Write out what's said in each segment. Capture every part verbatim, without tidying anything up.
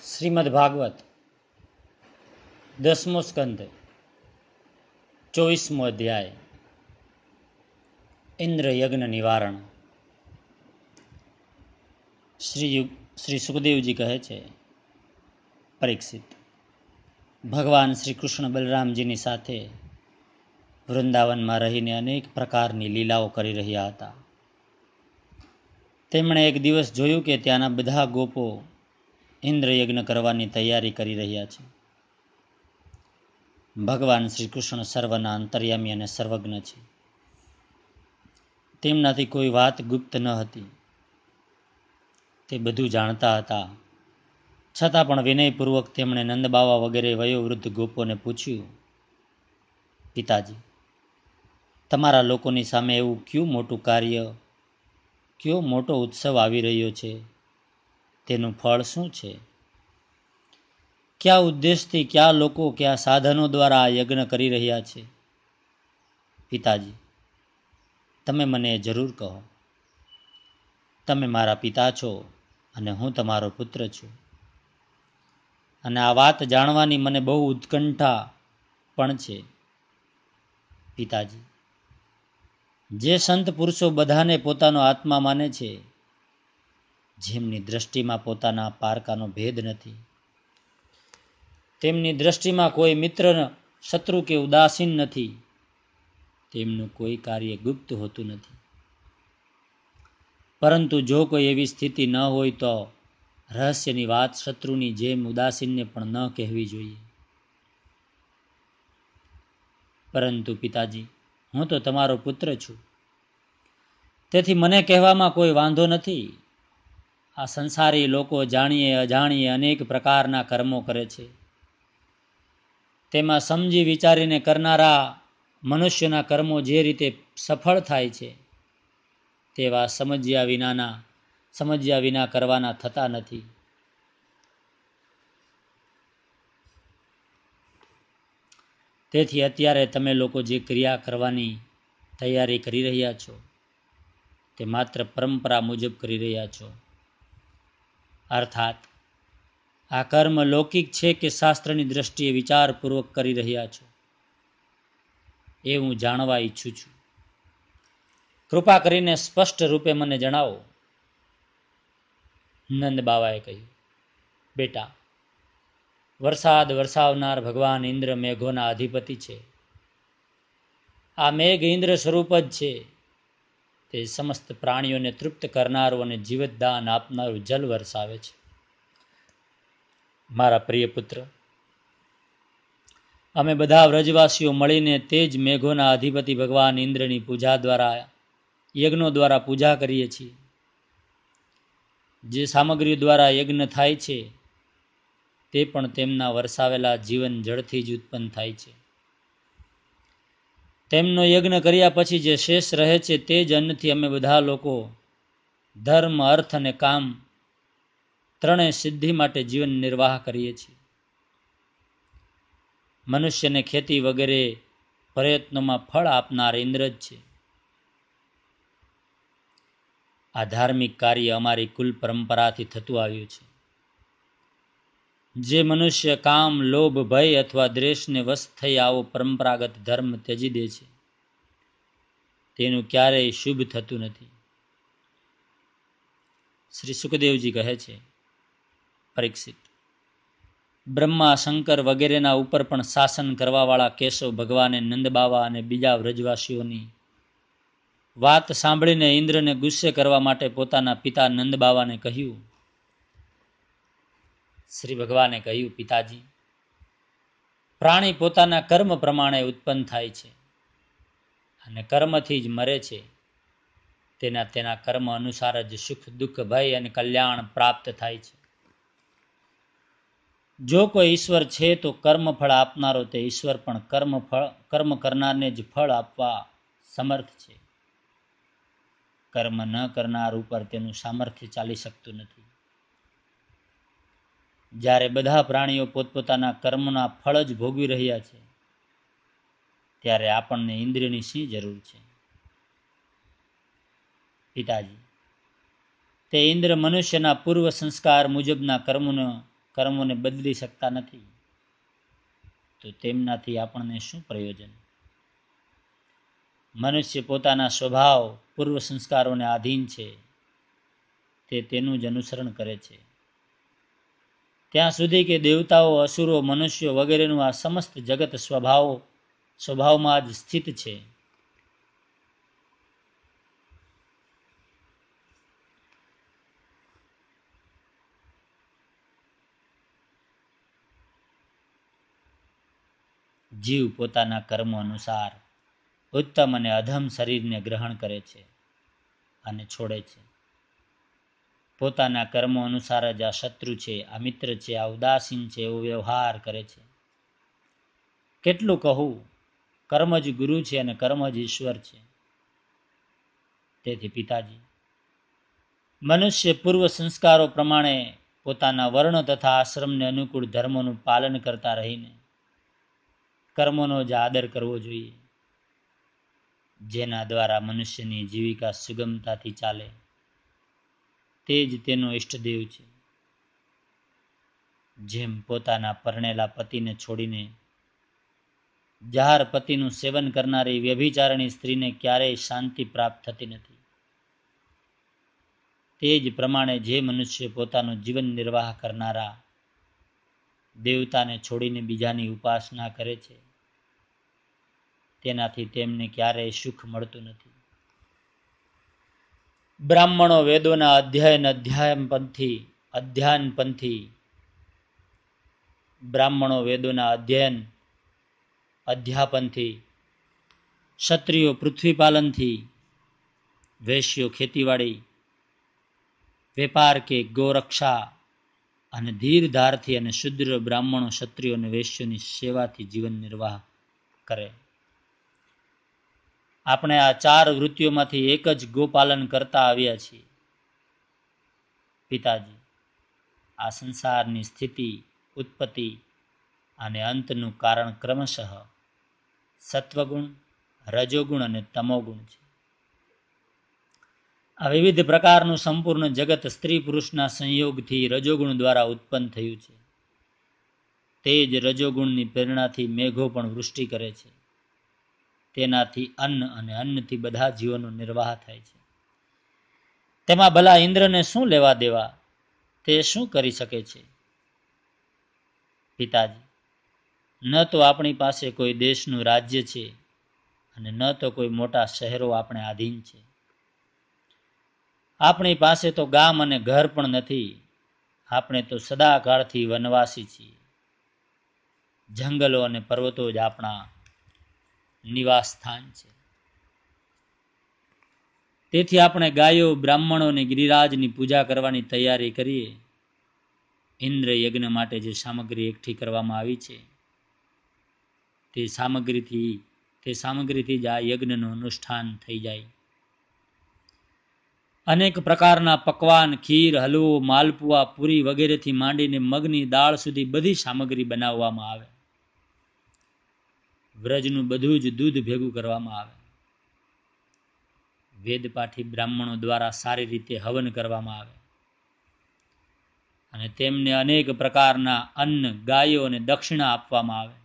શ્રીમદ ભાગવત દસમો સ્કંદ ચોવીસમો અધ્યાય ઇન્દ્ર યજ્ઞ નિવારણ. શ્રી શ્રી સુખદેવજી કહે છે, પરીક્ષિત, ભગવાન શ્રી કૃષ્ણ બલરામજીની સાથે વૃંદાવનમાં રહીને અનેક પ્રકારની લીલાઓ કરી રહ્યા હતા. તેમણે એક દિવસ જોયું કે ત્યાંના બધા ગોપો ઇન્દ્ર યજ્ઞ કરવાની તૈયારી કરી રહ્યા છે. ભગવાન શ્રી કૃષ્ણ સર્વના અંતર્યામી અને સર્વજ્ઞ છે. તેમનાથી કોઈ વાત ગુપ્ત ન હતી. તે બધું જાણતા હતા. છતાં પણ વિનયપૂર્વક તેમણે નંદબાવા વગેરે વયોવૃદ્ધ ગોપોને પૂછ્યું, પિતાજી, તમારા લોકોની સામે એવું કયું મોટું કાર્ય, કયો મોટો ઉત્સવ આવી રહ્યો છે? તેનું ફળ શું છે? કયા ઉદ્દેશથી કયા લોકો કયા સાધનો દ્વારા આ યજ્ઞ કરી રહ્યા છે? પિતાજી, તમે મને જરૂર કહો. તમે મારા પિતા છો અને હું તમારો પુત્ર છું, અને આ વાત જાણવાની મને બહુ ઉત્કંઠા પણ છે. પિતાજી, જે સંત પુરુષો બધાને પોતાનો આત્મા માને છે, જેમની દ્રષ્ટિમાં પોતાના પારકાનો ભેદ નથી, તેમની દ્રષ્ટિમાં કોઈ મિત્ર, શત્રુ કે ઉદાસીન નથી, તેમનું કોઈ કાર્ય ગુપ્ત હોતું નથી. પરંતુ જો કોઈ એવી સ્થિતિ ન હોય તો રહસ્યની વાત શત્રુની જેમ ઉદાસીનને પણ ન કહેવી જોઈએ. પરંતુ પિતાજી, હું તો તમારો પુત્ર છું, તેથી મને કહેવામાં કોઈ વાંધો નથી. આ સંસારી લોકો જાણીએ અજાણીએ અનેક પ્રકારના કર્મો કરે છે. તેમાં સમજી વિચારીને કરનારા મનુષ્યના કર્મો જે રીતે સફળ થાય છે, તેવા સમજ્યા વિનાના સમજ્યા વિના કરવાના થતા નથી. તેથી અત્યારે તમે લોકો જે ક્રિયા કરવાની તૈયારી કરી રહ્યા છો, તે માત્ર પરંપરા મુજબ કરી રહ્યા છો. અર્થાત આ કર્મ લૌકિક છે કે શાસ્ત્રની દ્રષ્ટિએ વિચારપૂર્વક કરી રહ્યા છો, એ હું જાણવા ઈચ્છું છું. કૃપા કરીને સ્પષ્ટ રૂપે મને જણાવો. નંદ બાવાએ કહ્યું, બેટા, વરસાદ વરસાવનાર ભગવાન ઇન્દ્ર મેઘોના અધિપતિ છે. આ મેઘ ઇન્દ્ર સ્વરૂપ જ છે. તે સમસ્ત પ્રાણીઓને તૃપ્ત કરનારું અને જીવતદાન આપનારું જલ વરસાવે છે. મારા પ્રિય પુત્ર, અમે બધા વ્રજવાસીઓ મળીને તે જ મેઘોના અધિપતિ ભગવાન ઇન્દ્રની પૂજા દ્વારા, યજ્ઞો દ્વારા પૂજા કરીએ છીએ. જે સામગ્રી દ્વારા યજ્ઞ થાય છે, તે પણ તેમના વરસાવેલા જીવન જળથી જ ઉત્પન્ન થાય છે. તેમનો યજ્ઞ કર્યા પછી જે શેષ રહે છે, તે જ અન્નથી અમે બધા લોકો ધર્મ, અર્થ અને કામ ત્રણેય સિદ્ધિ માટે જીવન નિર્વાહ કરીએ છીએ. મનુષ્યને ખેતી વગેરે પ્રયત્નોમાં ફળ આપનાર ઇન્દ્ર જ છે. આ ધાર્મિક કાર્ય અમારી કુલ પરંપરાથી થતું આવ્યું છે. જે મનુષ્ય કામ, લોભ, ભય અથવા દ્વેષને વશ થઈ આવો પરંપરાગત ધર્મ ત્યજી દે છે, તેનું ક્યારેય શુભ થતું નથી. શ્રી સુખદેવજી કહે છે, પરીક્ષિત, બ્રહ્મા, શંકર વગેરેના ઉપર પણ શાસન કરવાવાળા કેશવ ભગવાને નંદબાવા અને બીજા વ્રજવાસીઓની વાત સાંભળીને ઇન્દ્રને ગુસ્સે કરવા માટે પોતાના પિતા નંદબાવાને કહ્યું. શ્રી ભગવાને કહ્યું, પિતાજી, પ્રાણી પોતાના કર્મ પ્રમાણે ઉત્પન્ન થાય છે અને કર્મથી જ મરે છે. તેના તેના કર્મ અનુસાર જ સુખ, દુઃખ, ભય અને કલ્યાણ પ્રાપ્ત થાય છે. જો કોઈ ઈશ્વર છે તો કર્મ ફળ આપનારો તે ઈશ્વર પણ કર્મ ફળ કર્મ કરનારને જ ફળ આપવા સમર્થ છે. કર્મ ન કરનાર ઉપર તેનું સામર્થ્ય ચાલી શકતું નથી. જ્યારે બધા પ્રાણીઓ પોતપોતાના કર્મના ફળ જ ભોગવી રહ્યા છે, ત્યારે આપણને ઇન્દ્રિયની શી જરૂર છે? પિતાજી, તે ઇન્દ્ર મનુષ્યના પૂર્વ સંસ્કાર મુજબના કર્મોનો કર્મોને બદલી શકતા નથી, તો તેમનાથી આપણને શું પ્રયોજન? મનુષ્ય પોતાના સ્વભાવ પૂર્વ સંસ્કારોને આધીન છે, તે તેનું જ અનુસરણ કરે છે. ત્યાં સુધી કે દેવતાઓ, અસુરો, મનુષ્યો વગેરેનું આ સમસ્ત જગત સ્વભાવ સ્વભાવમાં જ સ્થિત છે. જીવ પોતાના કર્મો અનુસાર ઉત્તમ અને અધમ શરીરને ગ્રહણ કરે છે અને છોડે છે. પોતાના કર્મો અનુસાર જ આ શત્રુ છે, આ મિત્ર છે, આ ઉદાસીન છે એવો વ્યવહાર કરે છે. કેટલું કહું, કર્મ જ ગુરુ છે અને કર્મ જ ઈશ્વર છે. તેથી પિતાજી, મનુષ્ય પૂર્વ સંસ્કારો પ્રમાણે પોતાના વર્ણ તથા આશ્રમને અનુકૂળ ધર્મોનું પાલન કરતા રહીને કર્મોનો જ આદર કરવો જોઈએ, જેના દ્વારા મનુષ્યની જીવિકા સુગમતાથી ચાલે. તે જ તેનો ઈષ્ટદેવ છે. જેમ પોતાના પરણેલા પતિને છોડીને જાહેર પતિનું સેવન કરનારી વ્યભિચારણી સ્ત્રીને ક્યારેય શાંતિ પ્રાપ્ત થતી નથી, તે જ પ્રમાણે જે મનુષ્ય પોતાનું જીવન નિર્વાહ કરનારા દેવતાને છોડીને બીજાની ઉપાસના કરે છે, તેનાથી તેમને ક્યારેય સુખ મળતું નથી. બ્રાહ્મણો વેદોના અધ્યયન અધ્યાયન પંથી અધ્યાન પંથી બ્રાહ્મણો વેદોના અધ્યયન અધ્યાપનથી, ક્ષત્રિયો પૃથ્વીપાલનથી, વૈશ્યો ખેતીવાડી, વેપાર કે ગોરક્ષા અને ધીરધારથી, અને શુદ્ર બ્રાહ્મણો ક્ષત્રિયો અને વૈશ્યોની સેવાથી જીવન નિર્વાહ કરે. આપણે આ ચાર વૃત્તિઓમાંથી એક જ ગોપાલન કરતા આવ્યા છીએ. પિતાજી, આ સંસારની સ્થિતિ, ઉત્પત્તિ અને અંતનું કારણ ક્રમશઃ સત્વગુણ, રજોગુણ અને તમોગુણ છે. આ વિવિધ પ્રકારનું સંપૂર્ણ જગત સ્ત્રી પુરુષના સંયોગથી રજોગુણ દ્વારા ઉત્પન્ન થયું છે. તે જ રજોગુણની પ્રેરણાથી મેઘો પણ વૃષ્ટિ કરે છે. તેનાથી અન્ન અને અન્નથી બધા જીવોનો નિર્વાહ થાય છે. તેમાં ભલા ઇન્દ્રને શું લેવા દેવા? તે શું કરી શકે છે? પિતાજી, ન તો આપણી પાસે કોઈ દેશનું રાજ્ય છે અને ન તો કોઈ મોટા શહેરો આપણે આધીન છે. આપણી પાસે તો ગામ અને ઘર પણ નથી. આપણે તો સદાકાળથી વનવાસી છીએ. જંગલો અને પર્વતો જ આપણા નિવાસ સ્થાન છે. તેથી આપણે ગાયો, બ્રાહ્મણો અને ગિરિરાજની પૂજા કરવાની તૈયારી કરીએ. ઇન્દ્ર યજ્ઞ માટે જે સામગ્રી એકઠી કરવામાં આવી છે, તે સામગ્રીથી તે સામગ્રીથી જ આ યજ્ઞનું અનુષ્ઠાન થઈ જાય. અનેક પ્રકારના પકવાન, ખીર, હલવો, માલપુઆ, પૂરી વગેરેથી માંડીને મગની દાળ સુધી બધી સામગ્રી બનાવવામાં આવે. વ્રજનું બધું જ દૂધ ભેગું કરવામાં આવે. વેદપાઠી બ્રાહ્મણો દ્વારા સારી રીતે હવન કરવામાં આવે અને તેમને અનેક પ્રકારના અન્ન, ગાયો અને દક્ષિણા આપવામાં આવે.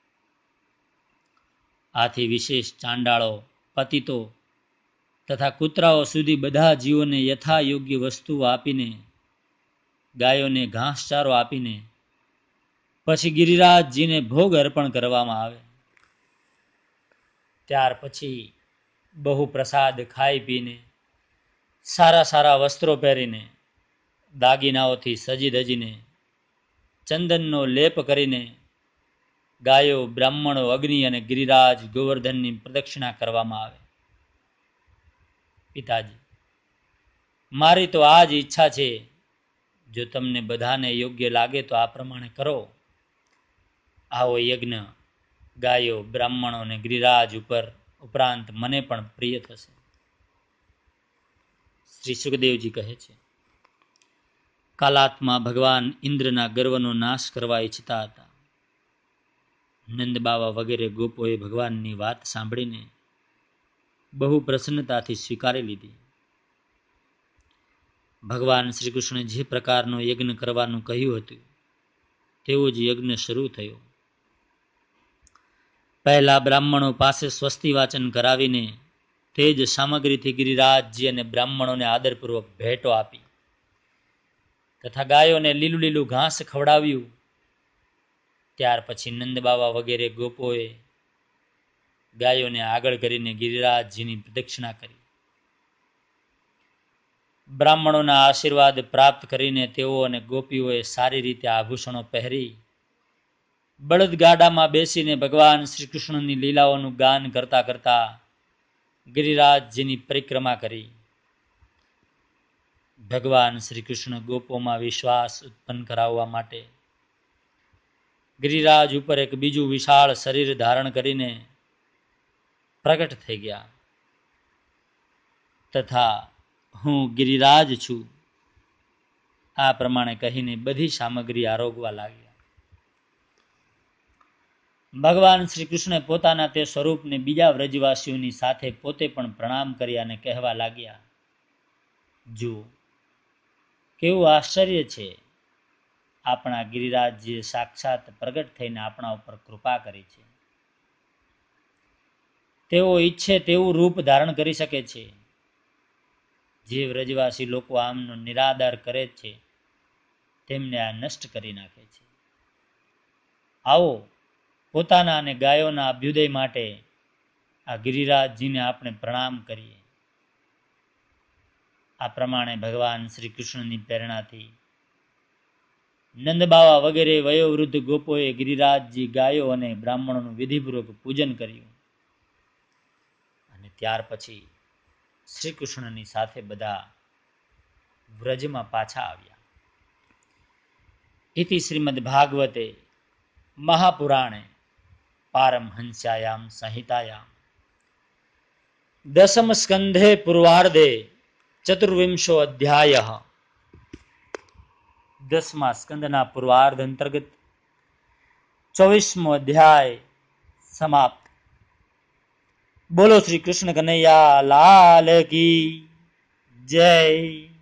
આથી વિશેષ ચાંડાળો, પતિતો તથા કૂતરાઓ સુધી બધા જીવોને યથા યોગ્ય વસ્તુઓ આપીને, ગાયોને ઘાસચારો આપીને પછી ગિરિરાજજીને ભોગ અર્પણ કરવામાં આવે. ત્યાર પછી બહુ પ્રસાદ ખાઈ પીને, સારા સારા વસ્ત્રો પહેરીને, દાગીનાઓથી સજી ધજીને, ચંદનનો લેપ કરીને ગાયો, બ્રાહ્મણો, અગ્નિ અને ગિરિરાજ ગોવર્ધનની પ્રદક્ષિણા કરવામાં આવે. પિતાજી, મારી તો આ જ ઈચ્છા છે. જો તમને બધાને યોગ્ય લાગે તો આ પ્રમાણે કરો. આવો યજ્ઞ ગાયો, બ્રાહ્મણો અને ગિરિરાજ ઉપર ઉપરાંત મને પણ પ્રિય થશે. શ્રી સુખદેવજી કહે છે, કાલાત્મા ભગવાન ઇન્દ્રના ગર્વનો નાશ કરવા ઈચ્છતા હતા. નંદ બાવા વગેરે ગોપોએ ભગવાનની વાત સાંભળીને બહુ પ્રસન્નતાથી સ્વીકારી લીધી. ભગવાન શ્રી કૃષ્ણે જે પ્રકારનો યજ્ઞ કરવાનું કહ્યું હતું તેવો જ યજ્ઞ શરૂ થયો. પહેલા બ્રાહ્મણો પાસે સ્વસ્તિ વાચન કરાવીને તે જ સામગ્રીથી ગિરિરાજજી અને બ્રાહ્મણોને આદરપૂર્વક ભેટો આપી તથા ગાયોને લીલું લીલું ઘાસ ખવડાવ્યું. ત્યાર પછી નંદબાવા વગેરે ગોપોએ ગાયોને આગળ કરીને ગિરિરાજજીની પ્રદક્ષિણા કરી. બ્રાહ્મણોના આશીર્વાદ પ્રાપ્ત કરીને તેઓ અને ગોપીઓએ સારી રીતે આભૂષણો પહેરી બળદગાડામાં બેસીને ભગવાન શ્રી કૃષ્ણની લીલાઓનું ગાન કરતા કરતા ગિરિરાજજીની પરિક્રમા કરી. ભગવાન શ્રી કૃષ્ણ ગોપોમાં વિશ્વાસ ઉત્પન્ન કરાવવા માટે ગિરિરાજ ઉપર એક બીજું વિશાળ શરીર ધારણ કરીને પ્રગટ થઈ ગયા તથા હું ગિરિરાજ છું આ પ્રમાણે કહીને બધી સામગ્રી આરોગવા લાગ્યા. ભગવાન શ્રી કૃષ્ણે પોતાના તે સ્વરૂપને બીજા વ્રજવાસીઓની સાથે પોતે પણ પ્રણામ કર્યા અને કહેવા લાગ્યા, જુઓ કેવું આશ્ચર્ય છે, આપણા ગિરિરાજજીએ સાક્ષાત પ્રગટ થઈને આપણા ઉપર કૃપા કરી છે. તેઓ ઈચ્છે તેવું રૂપ ધારણ કરી શકે છે. જે વ્રજવાસી લોકો આમનો નિરાદર કરે છે તેમને આ નષ્ટ કરી નાખે છે. આવો પોતાના અને ગાયોના અભ્યુદય માટે આ ગિરિરાજજીને આપણે પ્રણામ કરીએ. આ પ્રમાણે ભગવાન શ્રી કૃષ્ણની પ્રેરણાથી નંદબાવા વગેરે વયોવૃદ્ધ ગોપોએ ગિરિરાજજી ગાયો અને બ્રાહ્મણોનું વિધિપૂર્વક પૂજન કર્યું અને ત્યાર પછી શ્રી કૃષ્ણની સાથે બધા વ્રજમાં પાછા આવ્યા. ઇતિ શ્રીમદ ભાગવતે મહાપુરાણે પારમહંસ્યાયામ સંહિતાયામ દસમ સ્કંધે પૂર્વાર્ધે ચતુર્વિંશો અધ્યાય. દસમા સ્કંદના પૂર્વાર્ધ અંતર્ગત ચોવીસમો અધ્યાય સમાપ્ત. બોલો શ્રી કૃષ્ણ કનૈયા લાલ કી જય.